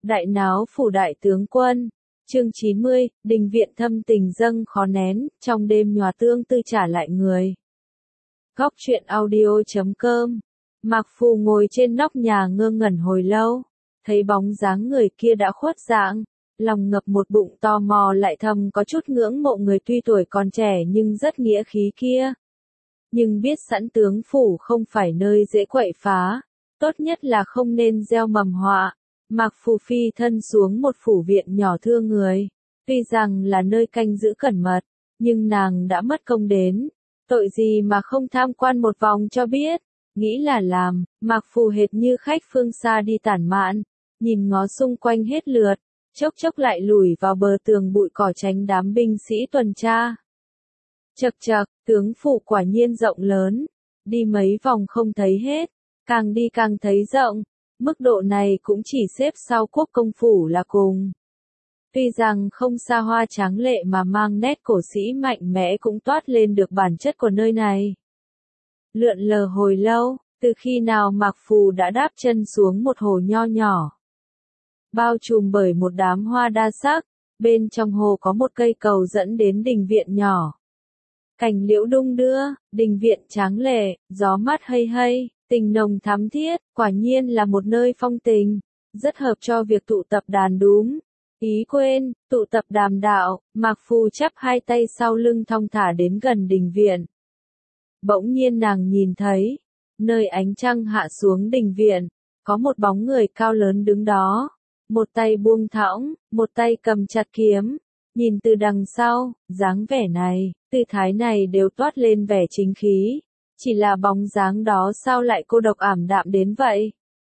Đại náo phủ đại tướng quân. Chương 90, đình viện thâm tình dâng khó nén, trong đêm nhòa tương tư trả lại người. Góc truyện audio.com. Mạc Phù ngồi trên nóc nhà ngơ ngẩn hồi lâu, thấy bóng dáng người kia đã khuất dạng, lòng ngập một bụng tò mò lại thầm có chút ngưỡng mộ người tuy tuổi còn trẻ nhưng rất nghĩa khí kia. Nhưng biết sẵn tướng phủ không phải nơi dễ quậy phá, tốt nhất là không nên gieo mầm họa. Mạc Phù phi thân xuống một phủ viện nhỏ thưa người, tuy rằng là nơi canh giữ cẩn mật, nhưng nàng đã mất công đến, tội gì mà không tham quan một vòng cho biết, nghĩ là làm, Mạc Phù hệt như khách phương xa đi tản mạn, nhìn ngó xung quanh hết lượt, chốc chốc lại lùi vào bờ tường bụi cỏ tránh đám binh sĩ tuần tra. Chậc chậc, tướng phủ quả nhiên rộng lớn, đi mấy vòng không thấy hết, càng đi càng thấy rộng. Mức độ này cũng chỉ xếp sau quốc công phủ là cùng. Tuy rằng không xa hoa tráng lệ mà mang nét cổ sĩ mạnh mẽ cũng toát lên được bản chất của nơi này. Lượn lờ hồi lâu, từ khi nào Mạc Phù đã đáp chân xuống một hồ nho nhỏ. Bao trùm bởi một đám hoa đa sắc, bên trong hồ có một cây cầu dẫn đến đình viện nhỏ. Cành liễu đung đưa, đình viện tráng lệ, gió mát hay hay. Tình nồng thắm thiết, quả nhiên là một nơi phong tình, rất hợp cho việc tụ tập đàn đúng. Ý quên, tụ tập đàm đạo, Mạc Phù chắp hai tay sau lưng thong thả đến gần đình viện. Bỗng nhiên nàng nhìn thấy, nơi ánh trăng hạ xuống đình viện, có một bóng người cao lớn đứng đó, một tay buông thõng, một tay cầm chặt kiếm, nhìn từ đằng sau, dáng vẻ này, tư thái này đều toát lên vẻ chính khí. Chỉ là bóng dáng đó sao lại cô độc ảm đạm đến vậy?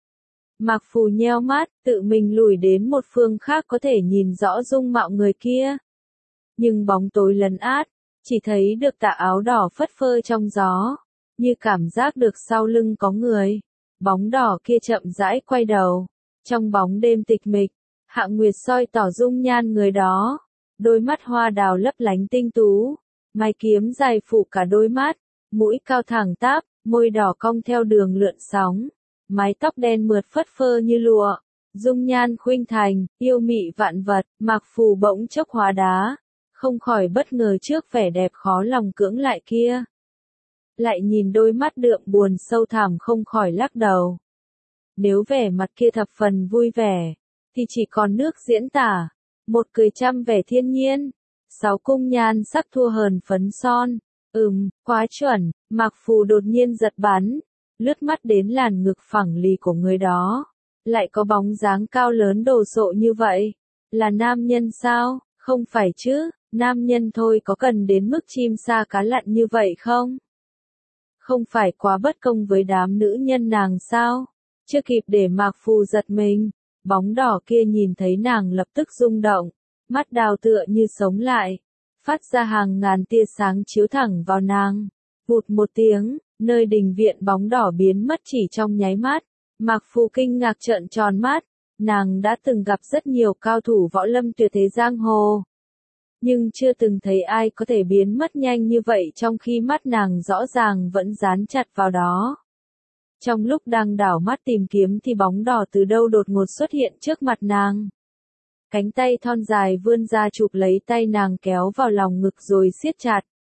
Mạc Phù nheo mắt, tự mình lùi đến một phương khác có thể nhìn rõ dung mạo người kia. Nhưng bóng tối lấn át, chỉ thấy được tà áo đỏ phất phơ trong gió, như cảm giác được sau lưng có người. Bóng đỏ kia chậm rãi quay đầu, trong bóng đêm tịch mịch, Hạng Nguyệt soi tỏ dung nhan người đó, đôi mắt hoa đào lấp lánh tinh tú, mái kiếm dài phủ cả đôi mắt. Mũi cao thẳng tắp, môi đỏ cong theo đường lượn sóng, mái tóc đen mượt phất phơ như lụa, dung nhan khuynh thành, yêu mị vạn vật, Mạc Phù bỗng chốc hóa đá, không khỏi bất ngờ trước vẻ đẹp khó lòng cưỡng lại kia. Lại nhìn đôi mắt đượm buồn sâu thẳm không khỏi lắc đầu. Nếu vẻ mặt kia thập phần vui vẻ, thì chỉ còn nước diễn tả, một cười trăm vẻ thiên nhiên, 6 cung nhan sắc thua hờn phấn son. Quá chuẩn, Mạc Phù đột nhiên giật bắn, lướt mắt đến làn ngực phẳng lì của người đó. Lại có bóng dáng cao lớn đồ sộ như vậy. Là nam nhân sao? Không phải chứ, nam nhân thôi có cần đến mức chim sa cá lặn như vậy không? Không phải quá bất công với đám nữ nhân nàng sao? Chưa kịp để Mạc Phù giật mình, bóng đỏ kia nhìn thấy nàng lập tức rung động, mắt đào tựa như sống lại. Phát ra hàng ngàn tia sáng chiếu thẳng vào nàng. Vụt một tiếng, nơi đình viện bóng đỏ biến mất chỉ trong nháy mắt. Mạc Phù kinh ngạc trợn tròn mắt, nàng đã từng gặp rất nhiều cao thủ võ lâm tuyệt thế giang hồ. Nhưng chưa từng thấy ai có thể biến mất nhanh như vậy trong khi mắt nàng rõ ràng vẫn dán chặt vào đó. Trong lúc đang đảo mắt tìm kiếm thì bóng đỏ từ đâu đột ngột xuất hiện trước mặt nàng. Cánh tay thon dài vươn ra chụp lấy tay nàng kéo vào lòng ngực rồi siết chặt.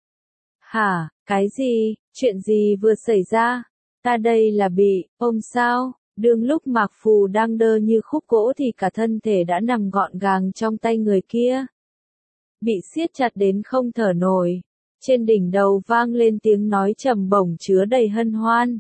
Hả, cái gì, chuyện gì vừa xảy ra? Ta đây là bị, ôm sao? Đương lúc Mạc Phù đang đơ như khúc gỗ thì cả thân thể đã nằm gọn gàng trong tay người kia. Bị siết chặt đến không thở nổi. Trên đỉnh đầu vang lên tiếng nói trầm bổng chứa đầy hân hoan.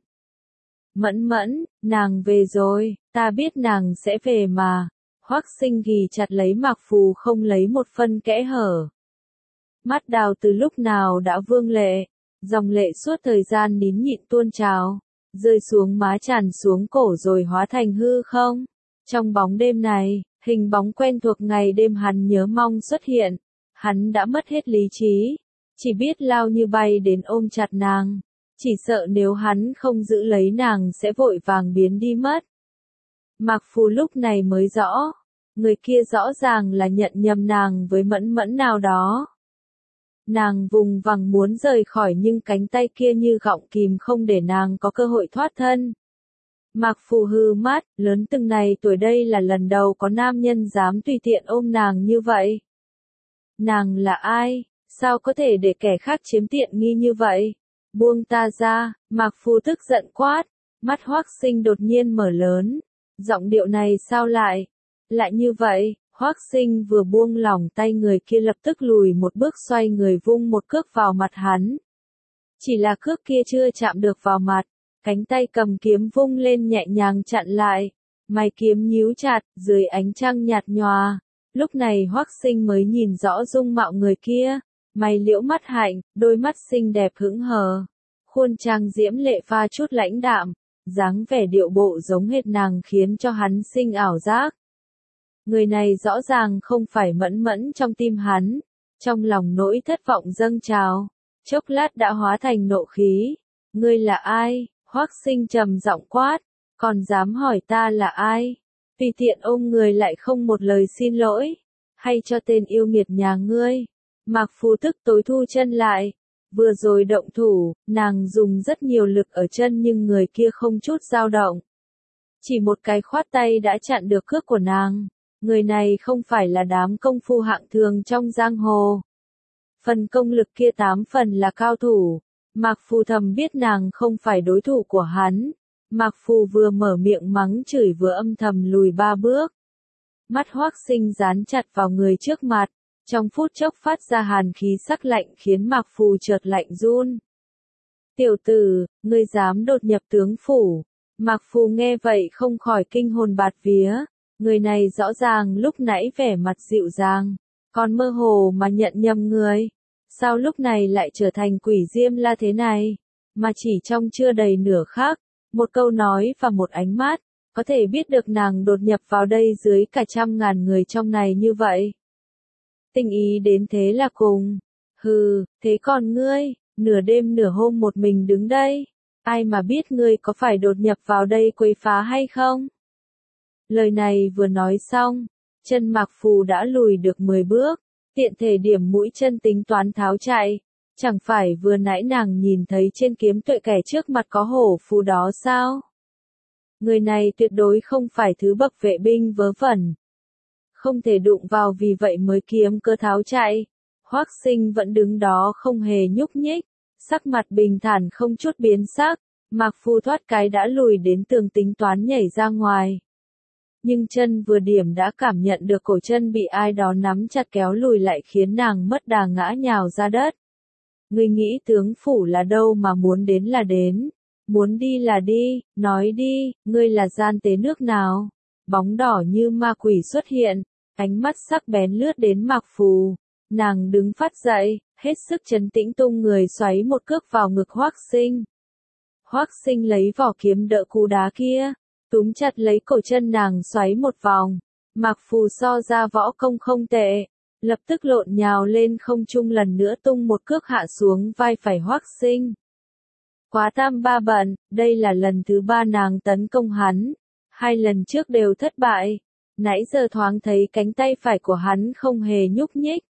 Mẫn mẫn, nàng về rồi, ta biết nàng sẽ về mà. Hoắc Sinh ghì chặt lấy Mạc Phù không lấy một phân kẽ hở. Mắt đào từ lúc nào đã vương lệ, dòng lệ suốt thời gian nín nhịn tuôn trào, rơi xuống má tràn xuống cổ rồi hóa thành hư không. Trong bóng đêm này, hình bóng quen thuộc ngày đêm hắn nhớ mong xuất hiện, hắn đã mất hết lý trí, chỉ biết lao như bay đến ôm chặt nàng, chỉ sợ nếu hắn không giữ lấy nàng sẽ vội vàng biến đi mất. Mạc Phù lúc này mới rõ, người kia rõ ràng là nhận nhầm nàng với mẫn mẫn nào đó. Nàng vùng vằng muốn rời khỏi nhưng cánh tay kia như gọng kìm không để nàng có cơ hội thoát thân. Mạc Phù hừ mắt, lớn từng này tuổi đây là lần đầu có nam nhân dám tùy tiện ôm nàng như vậy. Nàng là ai? Sao có thể để kẻ khác chiếm tiện nghi như vậy? Buông ta ra, Mạc Phù tức giận quát, mắt Hoắc Sinh đột nhiên mở lớn. Giọng điệu này sao lại như vậy? Hoắc Sinh vừa buông lỏng tay người kia lập tức lùi một bước xoay người vung một cước vào mặt hắn. Chỉ là cước kia chưa chạm được vào mặt, cánh tay cầm kiếm vung lên nhẹ nhàng chặn lại. Mày kiếm nhíu chặt, dưới ánh trăng nhạt nhòa. Lúc này Hoắc Sinh mới nhìn rõ dung mạo người kia. Mày liễu mắt hạnh, đôi mắt xinh đẹp hững hờ. Khuôn trang diễm lệ pha chút lãnh đạm. Dáng vẻ điệu bộ giống hệt nàng khiến cho hắn sinh ảo giác. Người này rõ ràng không phải mẫn mẫn trong tim hắn. Trong lòng nỗi thất vọng dâng trào. Chốc lát đã hóa thành nộ khí. Ngươi là ai? Hoắc Sinh trầm giọng quát. Còn dám hỏi ta là ai? Tùy tiện ôm người lại không một lời xin lỗi. Hay cho tên yêu nghiệt nhà ngươi. Mạc Phù tức tối thu chân lại. Vừa rồi động thủ, nàng dùng rất nhiều lực ở chân nhưng người kia không chút dao động. Chỉ một cái khoát tay đã chặn được cước của nàng. Người này không phải là đám công phu hạng thường trong giang hồ. Phần công lực kia 8 phần là cao thủ. Mạc Phù thầm biết nàng không phải đối thủ của hắn. Mạc Phù vừa mở miệng mắng chửi vừa âm thầm lùi 3 bước. Mắt Hoắc Sinh dán chặt vào người trước mặt. Trong phút chốc phát ra hàn khí sắc lạnh khiến Mạc Phù chợt lạnh run. Tiểu tử, ngươi dám đột nhập tướng phủ. Mạc Phù nghe vậy không khỏi kinh hồn bạt vía. Người này rõ ràng lúc nãy vẻ mặt dịu dàng, còn mơ hồ mà nhận nhầm người. Sao lúc này lại trở thành quỷ diêm la thế này? Mà chỉ trong chưa đầy nửa khắc, một câu nói và một ánh mắt, có thể biết được nàng đột nhập vào đây dưới cả 100.000 người trong này như vậy. Tình ý đến thế là cùng. Hừ, thế còn ngươi, nửa đêm nửa hôm một mình đứng đây, ai mà biết ngươi có phải đột nhập vào đây quấy phá hay không? Lời này vừa nói xong, chân Mạc Phù đã lùi được 10 bước, tiện thể điểm mũi chân tính toán tháo chạy. Chẳng phải vừa nãy nàng nhìn thấy trên kiếm tuệ kẻ trước mặt có hổ phù đó sao? Người này tuyệt đối không phải thứ bậc vệ binh vớ vẩn. Không thể đụng vào vì vậy mới kiếm cơ tháo chạy. Hoắc Sinh vẫn đứng đó không hề nhúc nhích, sắc mặt bình thản không chút biến sắc. Mạc Phù thoát cái đã lùi đến tường tính toán nhảy ra ngoài. Nhưng chân vừa điểm đã cảm nhận được cổ chân bị ai đó nắm chặt kéo lùi lại khiến nàng mất đà ngã nhào ra đất. Ngươi nghĩ tướng phủ là đâu mà muốn đến là đến, muốn đi là đi, nói đi, ngươi là gian tế nước nào? Bóng đỏ như ma quỷ xuất hiện, ánh mắt sắc bén lướt đến Mạc Phù. Nàng đứng phát dậy, hết sức trấn tĩnh tung người xoáy một cước vào ngực Hoắc Sinh. Hoắc Sinh lấy vỏ kiếm đỡ cú đá kia, túm chặt lấy cổ chân nàng xoáy một vòng. Mạc Phù so ra võ công không tệ, lập tức lộn nhào lên không trung lần nữa tung một cước hạ xuống vai phải Hoắc Sinh. Quá tam ba bận, đây là lần thứ 3 nàng tấn công hắn, 2 lần trước đều thất bại. Nãy giờ thoáng thấy cánh tay phải của hắn không hề nhúc nhích.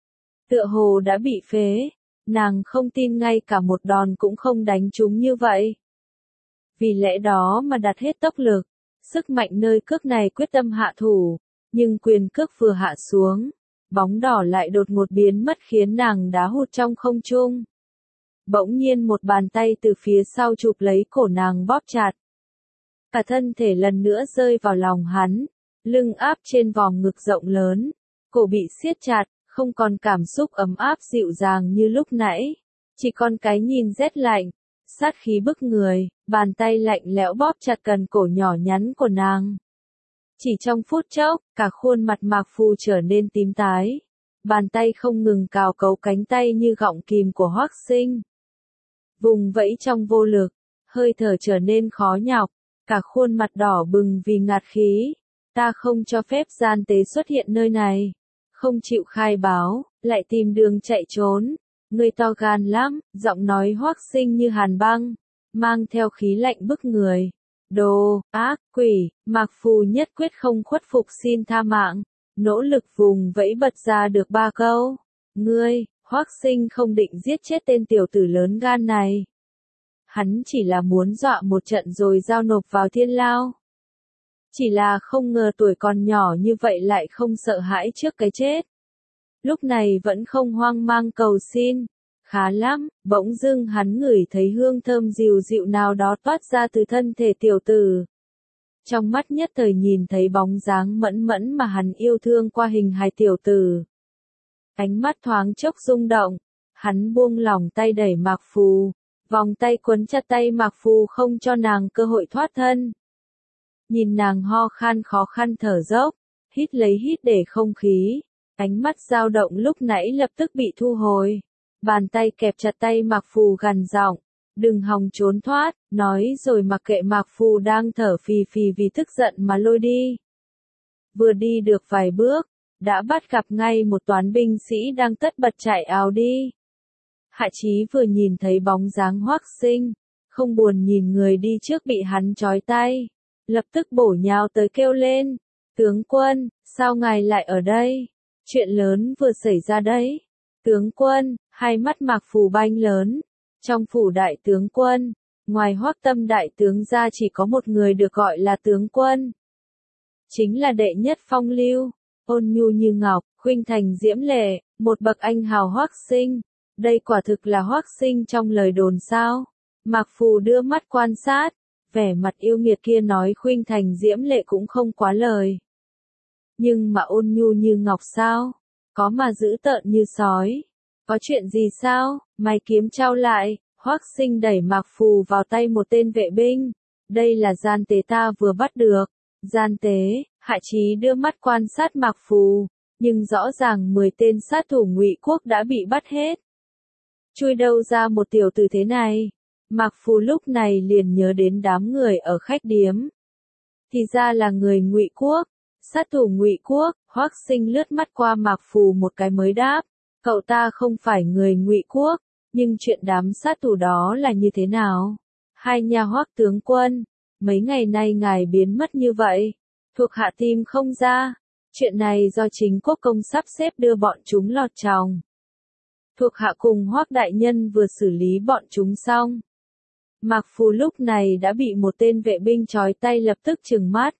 Tựa hồ đã bị phế, nàng không tin ngay cả một đòn cũng không đánh trúng như vậy. Vì lẽ đó mà đặt hết tốc lực, sức mạnh nơi cước này quyết tâm hạ thủ, nhưng quyền cước vừa hạ xuống, bóng đỏ lại đột ngột biến mất khiến nàng đá hụt trong không trung. Bỗng nhiên một bàn tay từ phía sau chụp lấy cổ nàng bóp chặt. Cả thân thể lần nữa rơi vào lòng hắn, lưng áp trên vòng ngực rộng lớn, cổ bị siết chặt, không còn cảm xúc ấm áp dịu dàng như lúc nãy, chỉ còn cái nhìn rét lạnh, sát khí bức người, bàn tay lạnh lẽo bóp chặt cần cổ nhỏ nhắn của nàng. Chỉ trong phút chốc, cả khuôn mặt Mạc Phù trở nên tím tái, bàn tay không ngừng cào cấu cánh tay như gọng kìm của Hoắc Sinh. Vùng vẫy trong vô lực, hơi thở trở nên khó nhọc, cả khuôn mặt đỏ bừng vì ngạt khí. Ta không cho phép gian tế xuất hiện nơi này, không chịu khai báo, lại tìm đường chạy trốn. Ngươi to gan lắm, giọng nói Hoắc Sinh như hàn băng, mang theo khí lạnh bức người. Đồ, ác, quỷ, Mạc Phù nhất quyết không khuất phục xin tha mạng, nỗ lực vùng vẫy bật ra được 3 câu. Ngươi, Hoắc Sinh không định giết chết tên tiểu tử lớn gan này. Hắn chỉ là muốn dọa một trận rồi giao nộp vào thiên lao. Chỉ là không ngờ tuổi còn nhỏ như vậy lại không sợ hãi trước cái chết. Lúc này vẫn không hoang mang cầu xin. Khá lắm, bỗng dưng hắn ngửi thấy hương thơm dịu dịu nào đó toát ra từ thân thể tiểu tử. Trong mắt nhất thời nhìn thấy bóng dáng mẫn mẫn mà hắn yêu thương qua hình hài tiểu tử. Ánh mắt thoáng chốc rung động, hắn buông lỏng tay đẩy Mạc Phù, vòng tay quấn chặt tay Mạc Phù không cho nàng cơ hội thoát thân. Nhìn nàng ho khan khó khăn thở dốc, hít lấy hít để không khí, ánh mắt dao động lúc nãy lập tức bị thu hồi. Bàn tay kẹp chặt tay Mạc Phù gằn giọng, đừng hòng trốn thoát, nói rồi mặc kệ Mạc Phù đang thở phì phì vì tức giận mà lôi đi. Vừa đi được vài bước, đã bắt gặp ngay một toán binh sĩ đang tất bật chạy ào đi. Hạ Chí vừa nhìn thấy bóng dáng Hoắc Sinh, không buồn nhìn người đi trước bị hắn trói tay, lập tức bổ nhào tới kêu lên, tướng quân, sao ngài lại ở đây? Chuyện lớn vừa xảy ra đấy. Tướng quân, hai mắt Mạc Phù banh lớn, trong phủ đại tướng quân, ngoài Hoắc Tâm đại tướng ra chỉ có một người được gọi là tướng quân. Chính là đệ nhất phong lưu, ôn nhu như ngọc, khuynh thành diễm lệ, một bậc anh hào Hoắc Sinh. Đây quả thực là Hoắc Sinh trong lời đồn sao? Mạc Phù đưa mắt quan sát, vẻ mặt yêu nghiệt kia nói khuynh thành diễm lệ cũng không quá lời. Nhưng mà ôn nhu như ngọc sao? Có mà dữ tợn như sói. Có chuyện gì sao? Mày kiếm trao lại, Hoắc Sinh đẩy Mạc Phù vào tay một tên vệ binh. Đây là gian tế ta vừa bắt được. Gian tế, Hạ Chí đưa mắt quan sát Mạc Phù, nhưng rõ ràng 10 tên sát thủ Ngụy Quốc đã bị bắt hết. Chui đâu ra một tiểu tử thế này? Mạc Phù lúc này liền nhớ đến đám người ở khách điếm. Thì ra là người Ngụy Quốc, sát thủ Ngụy Quốc. Hoắc Sinh lướt mắt qua Mạc Phù một cái mới đáp, cậu ta không phải người Ngụy Quốc, nhưng chuyện đám sát thủ đó là như thế nào? Hai nha Hoắc tướng quân, mấy ngày nay ngài biến mất như vậy, thuộc hạ tìm không ra, chuyện này do chính quốc công sắp xếp đưa bọn chúng lọt chòng. Thuộc hạ cùng Hoắc đại nhân vừa xử lý bọn chúng xong. Mạc Phù lúc này đã bị một tên vệ binh trói tay lập tức trừng mắt.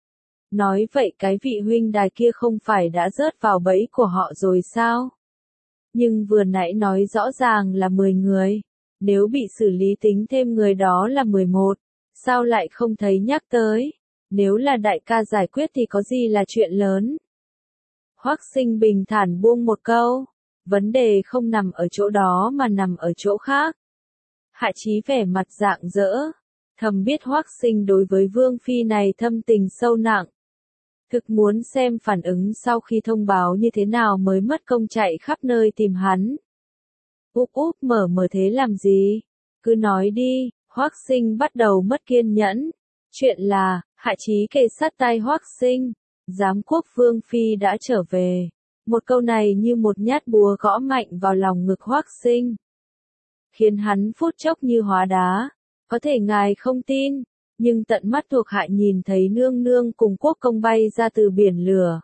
Nói vậy cái vị huynh đài kia không phải đã rớt vào bẫy của họ rồi sao? Nhưng vừa nãy nói rõ ràng là 10 người, nếu bị xử lý tính thêm người đó là 11, sao lại không thấy nhắc tới? Nếu là đại ca giải quyết thì có gì là chuyện lớn? Hoắc Sinh bình thản buông một câu, vấn đề không nằm ở chỗ đó mà nằm ở chỗ khác. Hạ Chí vẻ mặt rạng rỡ, thầm biết Hoắc Sinh đối với Vương Phi này thâm tình sâu nặng. Thực muốn xem phản ứng sau khi thông báo như thế nào mới mất công chạy khắp nơi tìm hắn. Úp úp mở thế làm gì? Cứ nói đi, Hoắc Sinh bắt đầu mất kiên nhẫn. Chuyện là, Hạ Chí kề sát tai Hoắc Sinh, giám quốc Vương Phi đã trở về. Một câu này như một nhát búa gõ mạnh vào lòng ngực Hoắc Sinh, khiến hắn phút chốc như hóa đá. Có thể ngài không tin, nhưng tận mắt thuộc hạ nhìn thấy nương nương cùng quốc công bay ra từ biển lửa.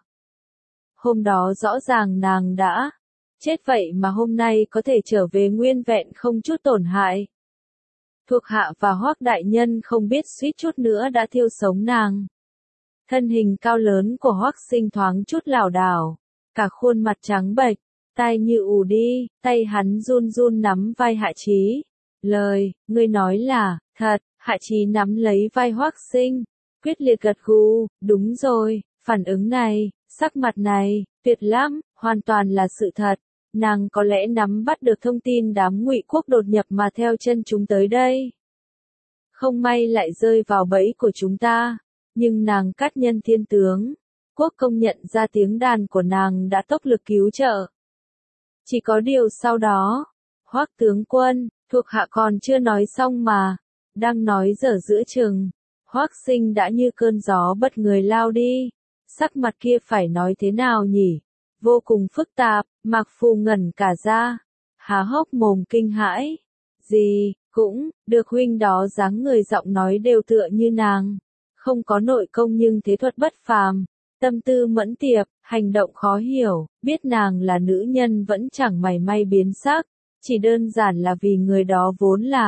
Hôm đó rõ ràng nàng đã chết vậy mà hôm nay có thể trở về nguyên vẹn không chút tổn hại. Thuộc hạ và Hoắc đại nhân không biết suýt chút nữa đã thiêu sống nàng. Thân hình cao lớn của Hoắc Sinh thoáng chút lảo đảo, cả khuôn mặt trắng bệch, tai như ù đi, tay hắn run run nắm vai Hạ Chí. Lời, ngươi nói là, thật. Hạ Chí nắm lấy vai Hoắc Sinh, quyết liệt gật gù, đúng rồi, phản ứng này, sắc mặt này, tuyệt lắm, hoàn toàn là sự thật. Nàng có lẽ nắm bắt được thông tin đám Ngụy Quốc đột nhập mà theo chân chúng tới đây. Không may lại rơi vào bẫy của chúng ta, nhưng nàng cát nhân thiên tướng, quốc công nhận ra tiếng đàn của nàng đã tốc lực cứu trợ. Chỉ có điều sau đó, Hoắc tướng quân, thuộc hạ còn chưa nói xong mà. Đang nói dở giữa chừng, Hoắc Sinh đã như cơn gió bất người lao đi. Sắc mặt kia phải nói thế nào nhỉ? Vô cùng phức tạp, Mạc Phù ngẩn cả ra, há hốc mồm kinh hãi. Gì, cũng, được huynh đó dáng người giọng nói đều tựa như nàng. Không có nội công nhưng thế thuật bất phàm, tâm tư mẫn tiệp, hành động khó hiểu, biết nàng là nữ nhân vẫn chẳng mảy may biến sắc, chỉ đơn giản là vì người đó vốn là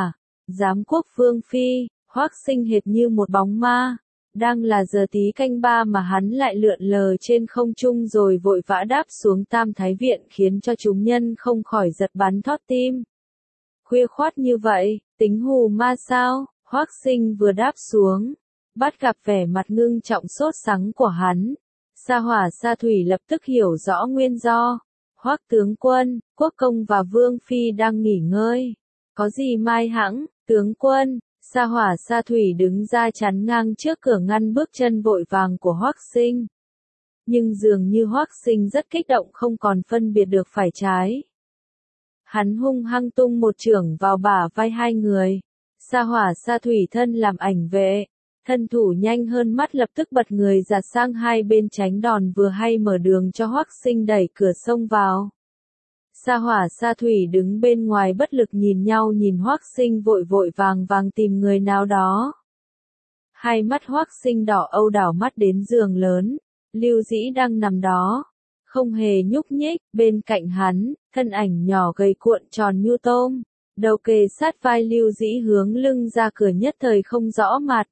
Giám quốc vương phi, Hoắc Sinh hệt như một bóng ma. Đang là giờ tí canh ba mà hắn lại lượn lờ trên không trung rồi vội vã đáp xuống Tam Thái Viện khiến cho chúng nhân không khỏi giật bắn thót tim. Khuya khoắt như vậy, tính hù ma sao? Hoắc Sinh vừa đáp xuống, bắt gặp vẻ mặt ngưng trọng sốt sắng của hắn. Sa Hỏa Sa Thủy lập tức hiểu rõ nguyên do. Hoắc tướng quân, quốc công và vương phi đang nghỉ ngơi. Có gì mai hãng, tướng quân? Sa Hỏa Sa Thủy đứng ra chắn ngang trước cửa ngăn bước chân vội vàng của Hoắc Sinh. Nhưng dường như Hoắc Sinh rất kích động không còn phân biệt được phải trái. Hắn hung hăng tung một chưởng vào bả vai hai người. Sa Hỏa Sa Thủy thân làm ảnh vệ, thân thủ nhanh hơn mắt lập tức bật người giạt sang hai bên tránh đòn vừa hay mở đường cho Hoắc Sinh đẩy cửa xông vào. Sa Hỏa Sa Thủy đứng bên ngoài bất lực nhìn nhau nhìn Hoắc Sinh vội vội vàng vàng tìm người nào đó. Hai mắt Hoắc Sinh đỏ âu đảo mắt đến giường lớn, Lưu Dĩ đang nằm đó, không hề nhúc nhích, bên cạnh hắn, thân ảnh nhỏ gầy cuộn tròn như tôm, đầu kề sát vai Lưu Dĩ hướng lưng ra cửa nhất thời không rõ mặt.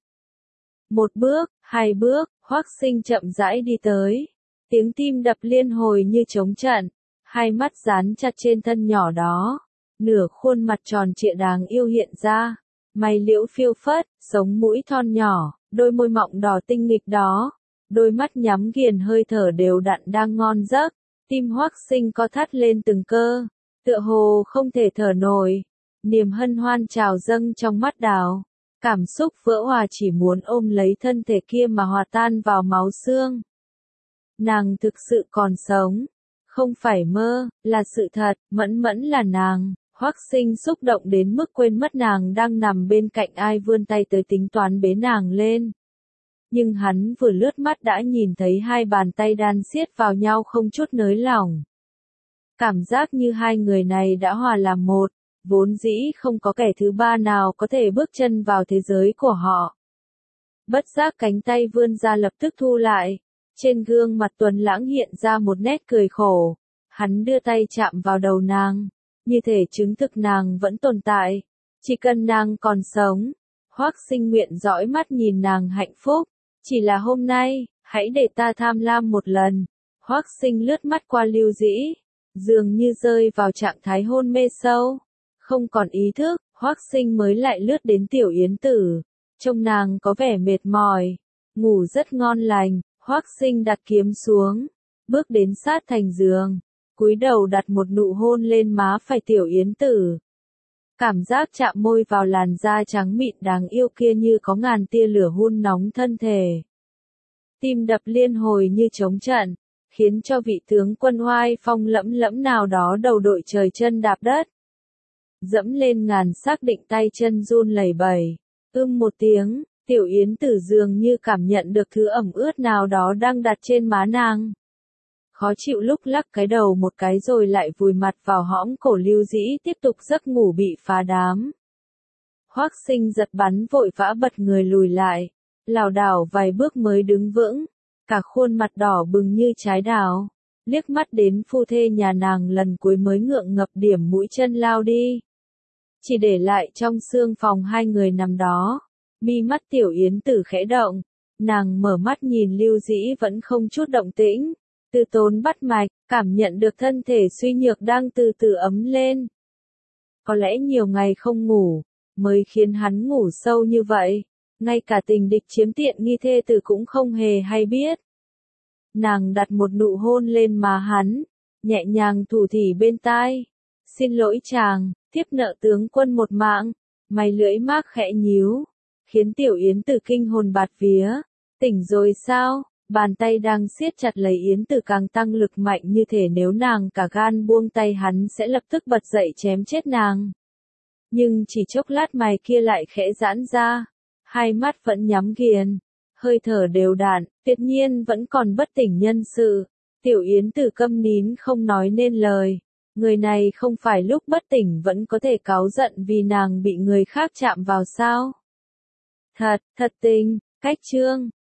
Một bước, hai bước, Hoắc Sinh chậm rãi đi tới, tiếng tim đập liên hồi như trống trận. Hai mắt dán chặt trên thân nhỏ đó, nửa khuôn mặt tròn trịa đáng yêu hiện ra, mày liễu phiêu phất, sống mũi thon nhỏ, đôi môi mọng đỏ tinh nghịch đó, đôi mắt nhắm nghiền hơi thở đều đặn đang ngon giấc, tim Hoắc Sinh co thắt lên từng cơ, tựa hồ không thể thở nổi, niềm hân hoan trào dâng trong mắt đào, cảm xúc vỡ hòa chỉ muốn ôm lấy thân thể kia mà hòa tan vào máu xương. Nàng thực sự còn sống. Không phải mơ, là sự thật, Mẫn Mẫn là nàng. Hoắc Sinh xúc động đến mức quên mất nàng đang nằm bên cạnh ai vươn tay tới tính toán bế nàng lên. Nhưng hắn vừa lướt mắt đã nhìn thấy hai bàn tay đan siết vào nhau không chút nới lỏng. Cảm giác như hai người này đã hòa làm một, vốn dĩ không có kẻ thứ ba nào có thể bước chân vào thế giới của họ. Bất giác cánh tay vươn ra lập tức thu lại. Trên gương mặt Tuấn Lãng hiện ra một nét cười khổ. Hắn đưa tay chạm vào đầu nàng, như thể chứng thực nàng vẫn tồn tại. Chỉ cần nàng còn sống. Hoắc Sinh nguyện dõi mắt nhìn nàng hạnh phúc. Chỉ là hôm nay, hãy để ta tham lam một lần. Hoắc Sinh lướt mắt qua Lưu Dĩ, dường như rơi vào trạng thái hôn mê sâu. Không còn ý thức, Hoắc Sinh mới lại lướt đến Tiểu Yến Tử. Trông nàng có vẻ mệt mỏi, ngủ rất ngon lành. Hoắc Sinh đặt kiếm xuống, bước đến sát thành giường, cúi đầu đặt một nụ hôn lên má phải Tiểu Yến Tử. Cảm giác chạm môi vào làn da trắng mịn đáng yêu kia như có ngàn tia lửa hun nóng thân thể. Tim đập liên hồi như trống trận, khiến cho vị tướng quân oai phong lẫm lẫm nào đó đầu đội trời chân đạp đất. Dẫm lên ngàn xác định tay chân run lẩy bẩy, một tiếng. Tiểu Yến Tử dường như cảm nhận được thứ ẩm ướt nào đó đang đặt trên má nàng. Khó chịu lúc lắc cái đầu một cái rồi lại vùi mặt vào hõm cổ Lưu Dĩ tiếp tục giấc ngủ bị phá đám. Hoắc Sinh giật bắn vội vã bật người lùi lại, lảo đảo vài bước mới đứng vững, cả khuôn mặt đỏ bừng như trái đào, liếc mắt đến phu thê nhà nàng lần cuối mới ngượng ngập điểm mũi chân lao đi. Chỉ để lại trong xương phòng hai người nằm đó. Mi mắt Tiểu Yến Tử khẽ động, nàng mở mắt nhìn Lưu Dĩ vẫn không chút động tĩnh, từ tốn bắt mạch, cảm nhận được thân thể suy nhược đang từ từ ấm lên. Có lẽ nhiều ngày không ngủ, mới khiến hắn ngủ sâu như vậy, ngay cả tình địch chiếm tiện nghi thê tử cũng không hề hay biết. Nàng đặt một nụ hôn lên má hắn, nhẹ nhàng thủ thỉ bên tai. Xin lỗi chàng, tiếp nợ tướng quân một mạng, mày lưỡi mác khẽ nhíu. Khiến Tiểu Yến Tử kinh hồn bạt vía. Tỉnh rồi sao? Bàn tay đang siết chặt lấy Yến Tử càng tăng lực mạnh như thể nếu nàng cả gan buông tay hắn sẽ lập tức bật dậy chém chết nàng. Nhưng chỉ chốc lát mày kia lại khẽ giãn ra. Hai mắt vẫn nhắm nghiền. Hơi thở đều đặn, tuyệt nhiên vẫn còn bất tỉnh nhân sự. Tiểu Yến Tử câm nín không nói nên lời. Người này không phải lúc bất tỉnh vẫn có thể cáu giận vì nàng bị người khác chạm vào sao? Thật tình, cách chương.